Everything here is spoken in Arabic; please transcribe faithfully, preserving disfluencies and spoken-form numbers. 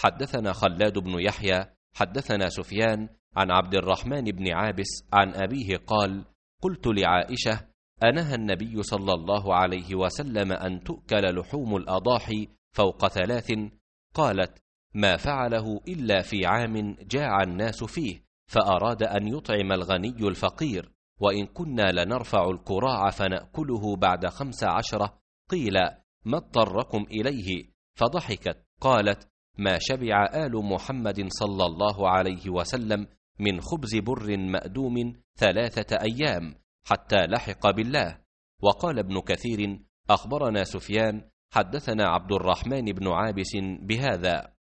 حدثنا خلاد بن يحيى حدثنا سفيان عن عبد الرحمن بن عابس عن أبيه قال: قلت لعائشة: أنهى النبي صلى الله عليه وسلم أن تؤكل لحوم الأضاحي فوق ثلاث؟ قالت: ما فعله إلا في عام جاع الناس فيه فأراد أن يطعم الغني الفقير، وإن كنا لنرفع الكراع فنأكله بعد خمس عشرة. قيل: ما اضطركم إليه؟ فضحكت قالت: ما شبع آل محمد صلى الله عليه وسلم من خبز بر مأدوم ثلاثة أيام حتى لحق بالله. وقال ابن كثير: أخبرنا سفيان حدثنا عبد الرحمن بن عابس بهذا.